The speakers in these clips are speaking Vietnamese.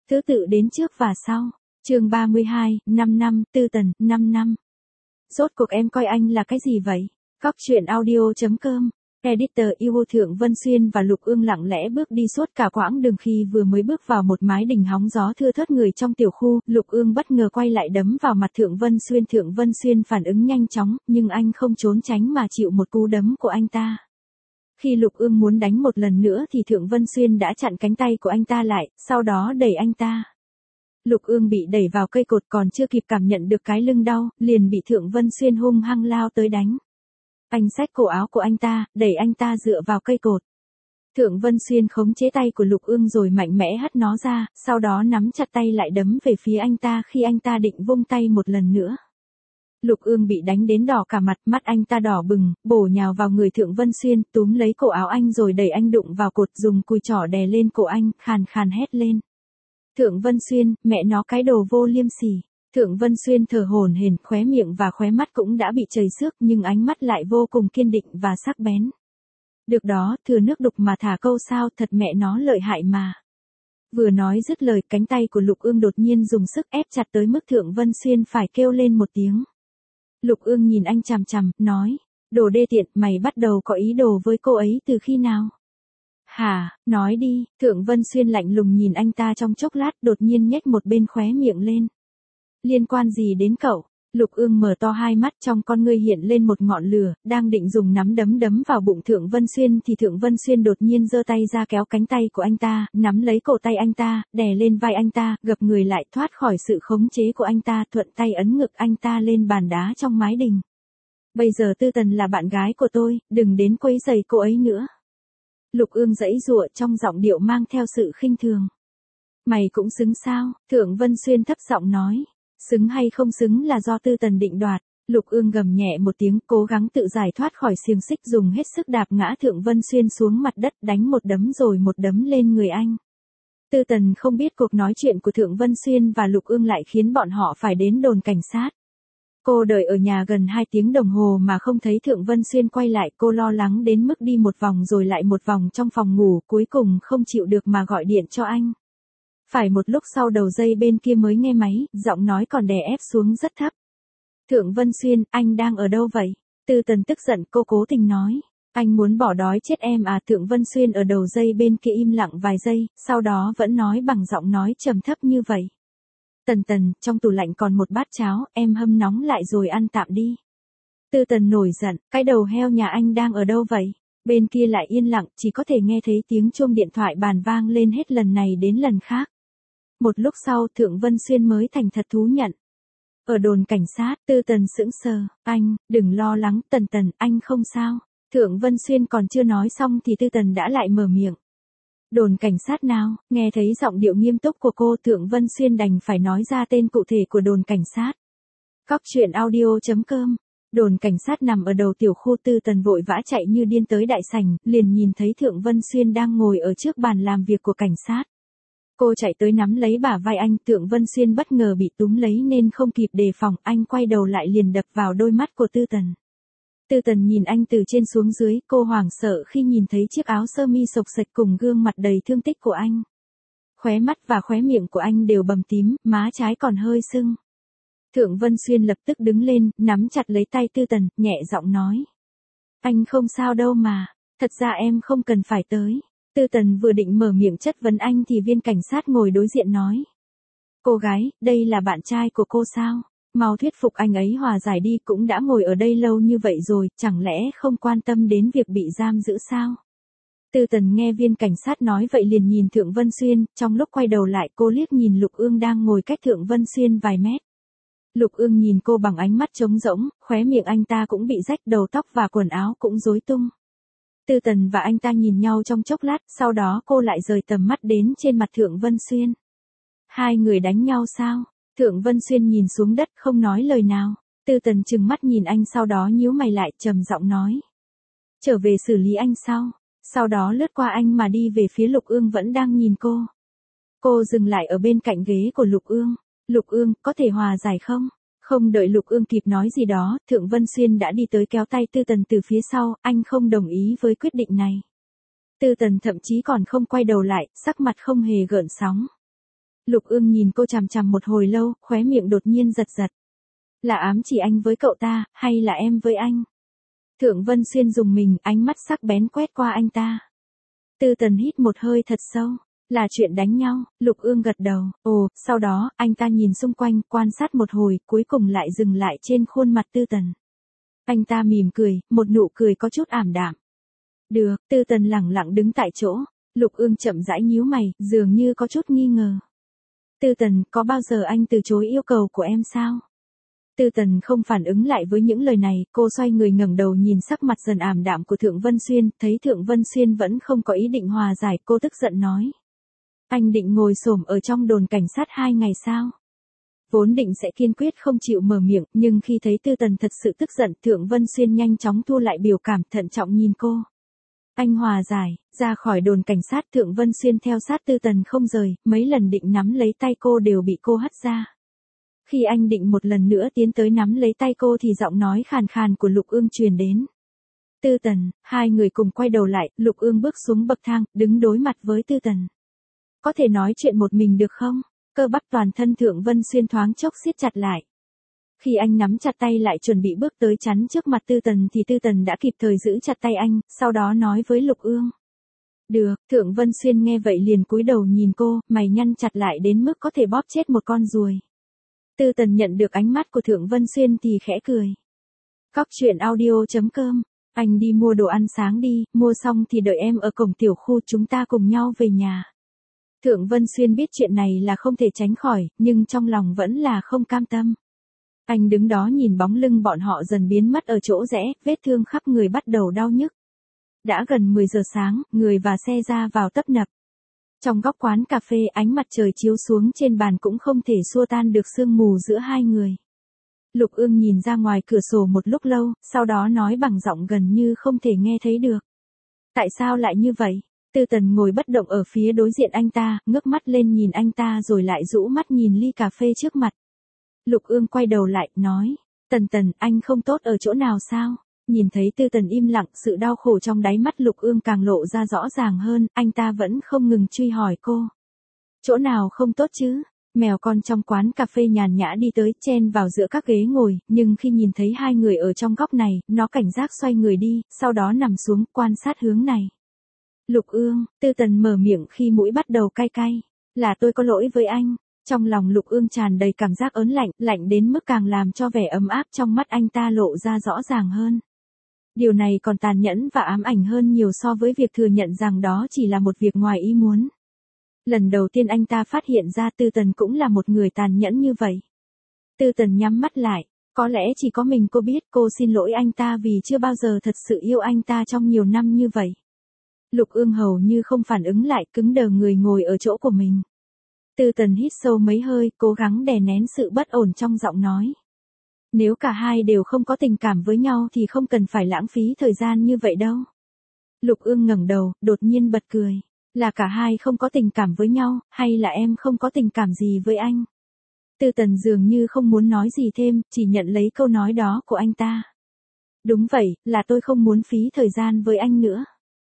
Thứ tự đến trước và sau. Chương 32, 5 năm, Tư Tần, 5 năm. Rốt cuộc em coi anh là cái gì vậy? Góc truyện audio.com. Editor yêu Thượng Vân Xuyên và Lục Ương lặng lẽ bước đi suốt cả quãng đường. Khi vừa mới bước vào một mái đình hóng gió thưa thớt người trong tiểu khu, Lục Ương bất ngờ quay lại đấm vào mặt Thượng Vân Xuyên. Thượng Vân Xuyên phản ứng nhanh chóng, nhưng anh không trốn tránh mà chịu một cú đấm của anh ta. Khi Lục Ương muốn đánh một lần nữa thì Thượng Vân Xuyên đã chặn cánh tay của anh ta lại, sau đó đẩy anh ta. Lục Ương bị đẩy vào cây cột, còn chưa kịp cảm nhận được cái lưng đau, liền bị Thượng Vân Xuyên hung hăng lao tới đánh. Anh xách cổ áo của anh ta, đẩy anh ta dựa vào cây cột. Thượng Vân Xuyên khống chế tay của Lục Ương rồi mạnh mẽ hất nó ra, sau đó nắm chặt tay lại đấm về phía anh ta khi anh ta định vung tay một lần nữa. Lục Ương bị đánh đến đỏ cả mặt, mắt anh ta đỏ bừng, bổ nhào vào người Thượng Vân Xuyên, túm lấy cổ áo anh rồi đẩy anh đụng vào cột, dùng cùi trỏ đè lên cổ anh, khàn khàn hét lên. Thượng Vân Xuyên, mẹ nó cái đồ vô liêm sỉ. Thượng Vân Xuyên thở hổn hển, khóe miệng và khóe mắt cũng đã bị chảy xước, nhưng ánh mắt lại vô cùng kiên định và sắc bén. Được đó, thừa nước đục mà thả câu sao, thật mẹ nó lợi hại mà. Vừa nói dứt lời, cánh tay của Lục Ương đột nhiên dùng sức ép chặt tới mức Thượng Vân Xuyên phải kêu lên một tiếng. Lục Ương nhìn anh chằm chằm, nói, đồ đê tiện, mày bắt đầu có ý đồ với cô ấy từ khi nào? Hả, nói đi. Thượng Vân Xuyên lạnh lùng nhìn anh ta trong chốc lát, đột nhiên nhếch một bên khóe miệng lên. Liên quan gì đến cậu? Lục Ương mở to hai mắt, trong con ngươi hiện lên một ngọn lửa, đang định dùng nắm đấm đấm vào bụng Thượng Vân Xuyên thì Thượng Vân Xuyên đột nhiên giơ tay ra kéo cánh tay của anh ta, nắm lấy cổ tay anh ta, đè lên vai anh ta, gập người lại thoát khỏi sự khống chế của anh ta, thuận tay ấn ngực anh ta lên bàn đá trong mái đình. Bây giờ Tư Tần là bạn gái của tôi, đừng đến quấy rầy cô ấy nữa. Lục Ương giãy giụa, trong giọng điệu mang theo sự khinh thường. Mày cũng xứng sao? Thượng Vân Xuyên thấp giọng nói. Xứng hay không xứng là do Tư Tần định đoạt. Lục Ương gầm nhẹ một tiếng, cố gắng tự giải thoát khỏi xiềng xích, dùng hết sức đạp ngã Thượng Vân Xuyên xuống mặt đất, đánh một đấm rồi một đấm lên người anh. Tư Tần không biết cuộc nói chuyện của Thượng Vân Xuyên và Lục Ương lại khiến bọn họ phải đến đồn cảnh sát. Cô đợi ở nhà gần 2 tiếng đồng hồ mà không thấy Thượng Vân Xuyên quay lại, cô lo lắng đến mức đi một vòng rồi lại một vòng trong phòng ngủ, cuối cùng không chịu được mà gọi điện cho anh. Phải một lúc sau đầu dây bên kia mới nghe máy, giọng nói còn đè ép xuống rất thấp. Thượng Vân Xuyên, anh đang ở đâu vậy? Tư Tần tức giận, cô cố tình nói. Anh muốn bỏ đói chết em à? Thượng Vân Xuyên ở đầu dây bên kia im lặng vài giây, sau đó vẫn nói bằng giọng nói trầm thấp như vậy. Tần, trong tủ lạnh còn một bát cháo, em hâm nóng lại rồi ăn tạm đi. Tư Tần nổi giận, cái đầu heo nhà anh đang ở đâu vậy? Bên kia lại yên lặng, chỉ có thể nghe thấy tiếng chuông điện thoại bàn vang lên hết lần này đến lần khác. Một lúc sau, Thượng Vân Xuyên mới thành thật thú nhận. Ở đồn cảnh sát, Tư Tần sững sờ, anh, đừng lo lắng, Tần, anh không sao. Thượng Vân Xuyên còn chưa nói xong thì Tư Tần đã lại mở miệng. Đồn cảnh sát nào? Nghe thấy giọng điệu nghiêm túc của cô, Thượng Vân Xuyên đành phải nói ra tên cụ thể của đồn cảnh sát. Góc truyện audio.com. Đồn cảnh sát nằm ở đầu tiểu khu. Tư Tần vội vã chạy như điên tới đại sảnh, liền nhìn thấy Thượng Vân Xuyên đang ngồi ở trước bàn làm việc của cảnh sát. Cô chạy tới nắm lấy bả vai anh, Thượng Vân Xuyên bất ngờ bị túm lấy nên không kịp đề phòng, anh quay đầu lại liền đập vào đôi mắt của Tư Tần. Tư Tần nhìn anh từ trên xuống dưới, cô hoảng sợ khi nhìn thấy chiếc áo sơ mi xộc xệch cùng gương mặt đầy thương tích của anh. Khóe mắt và khóe miệng của anh đều bầm tím, má trái còn hơi sưng. Thượng Vân Xuyên lập tức đứng lên, nắm chặt lấy tay Tư Tần, nhẹ giọng nói. Anh không sao đâu mà, thật ra em không cần phải tới. Tư Tần vừa định mở miệng chất vấn anh thì viên cảnh sát ngồi đối diện nói. Cô gái, đây là bạn trai của cô sao? Mau thuyết phục anh ấy hòa giải đi, cũng đã ngồi ở đây lâu như vậy rồi, chẳng lẽ không quan tâm đến việc bị giam giữ sao? Tư Tần nghe viên cảnh sát nói vậy liền nhìn Thượng Vân Xuyên, trong lúc quay đầu lại cô liếc nhìn Lục Ương đang ngồi cách Thượng Vân Xuyên vài mét. Lục Ương nhìn cô bằng ánh mắt trống rỗng, khóe miệng anh ta cũng bị rách, đầu tóc và quần áo cũng rối tung. Tư Tần và anh ta nhìn nhau trong chốc lát, sau đó cô lại rời tầm mắt đến trên mặt Thượng Vân Xuyên. Hai người đánh nhau sao? Thượng Vân Xuyên nhìn xuống đất không nói lời nào. Tư Tần trừng mắt nhìn anh, sau đó nhíu mày lại, trầm giọng nói. Trở về xử lý anh sau. Sau đó lướt qua anh mà đi về phía Lục Ương vẫn đang nhìn cô. Cô dừng lại ở bên cạnh ghế của Lục Ương. Lục Ương, có thể hòa giải không? Không đợi Lục Ương kịp nói gì đó, Thượng Vân Xuyên đã đi tới kéo tay Tư Tần từ phía sau, anh không đồng ý với quyết định này. Tư Tần thậm chí còn không quay đầu lại, sắc mặt không hề gợn sóng. Lục Ương nhìn cô chằm chằm một hồi lâu, khóe miệng đột nhiên giật giật. Là ám chỉ anh với cậu ta, hay là em với anh? Thượng Vân Xuyên dùng mình, ánh mắt sắc bén quét qua anh ta. Tư Tần hít một hơi thật sâu. Là chuyện đánh nhau, Lục Ương gật đầu, sau đó, anh ta nhìn xung quanh, quan sát một hồi, cuối cùng lại dừng lại trên khuôn mặt Tư Tần. Anh ta mỉm cười, một nụ cười có chút ảm đạm. Được, Tư Tần lẳng lặng đứng tại chỗ, Lục Ương chậm rãi nhíu mày, dường như có chút nghi ngờ. Tư Tần, có bao giờ anh từ chối yêu cầu của em sao? Tư Tần không phản ứng lại với những lời này, cô xoay người ngẩng đầu nhìn sắc mặt dần ảm đạm của Thượng Vân Xuyên, thấy Thượng Vân Xuyên vẫn không có ý định hòa giải, cô tức giận nói. Anh định ngồi xổm ở trong đồn cảnh sát 2 ngày sao? Vốn định sẽ kiên quyết không chịu mở miệng, nhưng khi thấy Tư Tần thật sự tức giận, Thượng Vân Xuyên nhanh chóng thu lại biểu cảm, thận trọng nhìn cô. Anh hòa giải, ra khỏi đồn cảnh sát, Thượng Vân Xuyên theo sát Tư Tần không rời, mấy lần định nắm lấy tay cô đều bị cô hất ra. Khi anh định một lần nữa tiến tới nắm lấy tay cô thì giọng nói khàn khàn của Lục Ương truyền đến. Tư Tần, hai người cùng quay đầu lại, Lục Ương bước xuống bậc thang, đứng đối mặt với Tư Tần. Có thể nói chuyện một mình được không? Cơ bắp toàn thân Thượng Vân Xuyên thoáng chốc siết chặt lại. Khi anh nắm chặt tay lại chuẩn bị bước tới chắn trước mặt Tư Tần thì Tư Tần đã kịp thời giữ chặt tay anh, sau đó nói với Lục Ương. Được, Thượng Vân Xuyên nghe vậy liền cúi đầu nhìn cô, mày nhăn chặt lại đến mức có thể bóp chết một con ruồi. Tư Tần nhận được ánh mắt của Thượng Vân Xuyên thì khẽ cười. Cóc truyện audio.com, anh đi mua đồ ăn sáng đi, mua xong thì đợi em ở cổng tiểu khu, chúng ta cùng nhau về nhà. Thượng Vân Xuyên biết chuyện này là không thể tránh khỏi, nhưng trong lòng vẫn là không cam tâm. Anh đứng đó nhìn bóng lưng bọn họ dần biến mất ở chỗ rẽ, vết thương khắp người bắt đầu đau nhức. Đã gần 10 giờ sáng, người và xe ra vào tấp nập. Trong góc quán cà phê, ánh mặt trời chiếu xuống trên bàn cũng không thể xua tan được sương mù giữa hai người. Lục Ương nhìn ra ngoài cửa sổ một lúc lâu, sau đó nói bằng giọng gần như không thể nghe thấy được. Tại sao lại như vậy? Tư Tần ngồi bất động ở phía đối diện anh ta, ngước mắt lên nhìn anh ta rồi lại rũ mắt nhìn ly cà phê trước mặt. Lục Ương quay đầu lại, nói, Tần, anh không tốt ở chỗ nào sao? Nhìn thấy Tư Tần im lặng, sự đau khổ trong đáy mắt Lục Ương càng lộ ra rõ ràng hơn, anh ta vẫn không ngừng truy hỏi cô. Chỗ nào không tốt chứ? Mèo con trong quán cà phê nhàn nhã đi tới, chen vào giữa các ghế ngồi, nhưng khi nhìn thấy hai người ở trong góc này, nó cảnh giác xoay người đi, sau đó nằm xuống, quan sát hướng này. Lục Ương, Tư Tần mở miệng khi mũi bắt đầu cay cay. Là tôi có lỗi với anh. Trong lòng Lục Ương tràn đầy cảm giác ớn lạnh, lạnh đến mức càng làm cho vẻ ấm áp trong mắt anh ta lộ ra rõ ràng hơn. Điều này còn tàn nhẫn và ám ảnh hơn nhiều so với việc thừa nhận rằng đó chỉ là một việc ngoài ý muốn. Lần đầu tiên anh ta phát hiện ra Tư Tần cũng là một người tàn nhẫn như vậy. Tư Tần nhắm mắt lại, có lẽ chỉ có mình cô biết, cô xin lỗi anh ta vì chưa bao giờ thật sự yêu anh ta trong nhiều năm như vậy. Lục Ương hầu như không phản ứng lại, cứng đờ người ngồi ở chỗ của mình. Tư Tần hít sâu mấy hơi, cố gắng đè nén sự bất ổn trong giọng nói. Nếu cả hai đều không có tình cảm với nhau thì không cần phải lãng phí thời gian như vậy đâu. Lục Ương ngẩng đầu, đột nhiên bật cười. Là cả hai không có tình cảm với nhau, hay là em không có tình cảm gì với anh? Tư Tần dường như không muốn nói gì thêm, chỉ nhận lấy câu nói đó của anh ta. Đúng vậy, là tôi không muốn phí thời gian với anh nữa.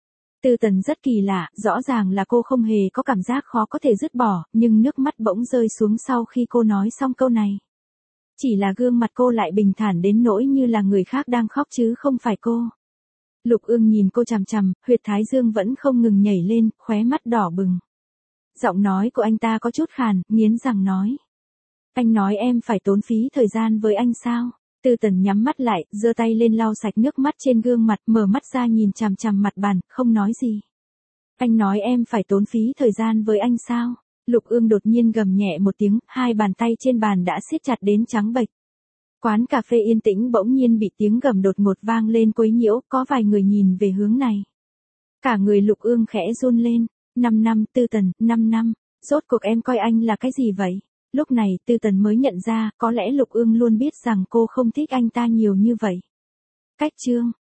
Tư Tần rất kỳ lạ, rõ ràng là cô không hề có cảm giác khó có thể dứt bỏ, nhưng nước mắt bỗng rơi xuống sau khi cô nói xong câu này. Chỉ là gương mặt cô lại bình thản đến nỗi như là người khác đang khóc chứ không phải cô. Lục Ương nhìn cô chằm chằm, huyệt thái dương vẫn không ngừng nhảy lên, khóe mắt đỏ bừng. Giọng nói của anh ta có chút khàn, nghiến răng nói. Anh nói em phải tốn phí thời gian với anh sao? Tư Tần nhắm mắt lại, giơ tay lên lau sạch nước mắt trên gương mặt, mở mắt ra nhìn chằm chằm mặt bàn, không nói gì. Anh nói em phải tốn phí thời gian với anh sao? Lục Ương đột nhiên gầm nhẹ một tiếng, hai bàn tay trên bàn đã siết chặt đến trắng bệch. Quán cà phê yên tĩnh bỗng nhiên bị tiếng gầm đột ngột vang lên quấy nhiễu, có vài người nhìn về hướng này. Cả người Lục Ương khẽ run lên. 5 năm, Tư Tần, 5 năm. Rốt cuộc em coi anh là cái gì vậy? Lúc này Tư Tần mới nhận ra, có lẽ Lục Ương luôn biết rằng cô không thích anh ta nhiều như vậy. Cách chương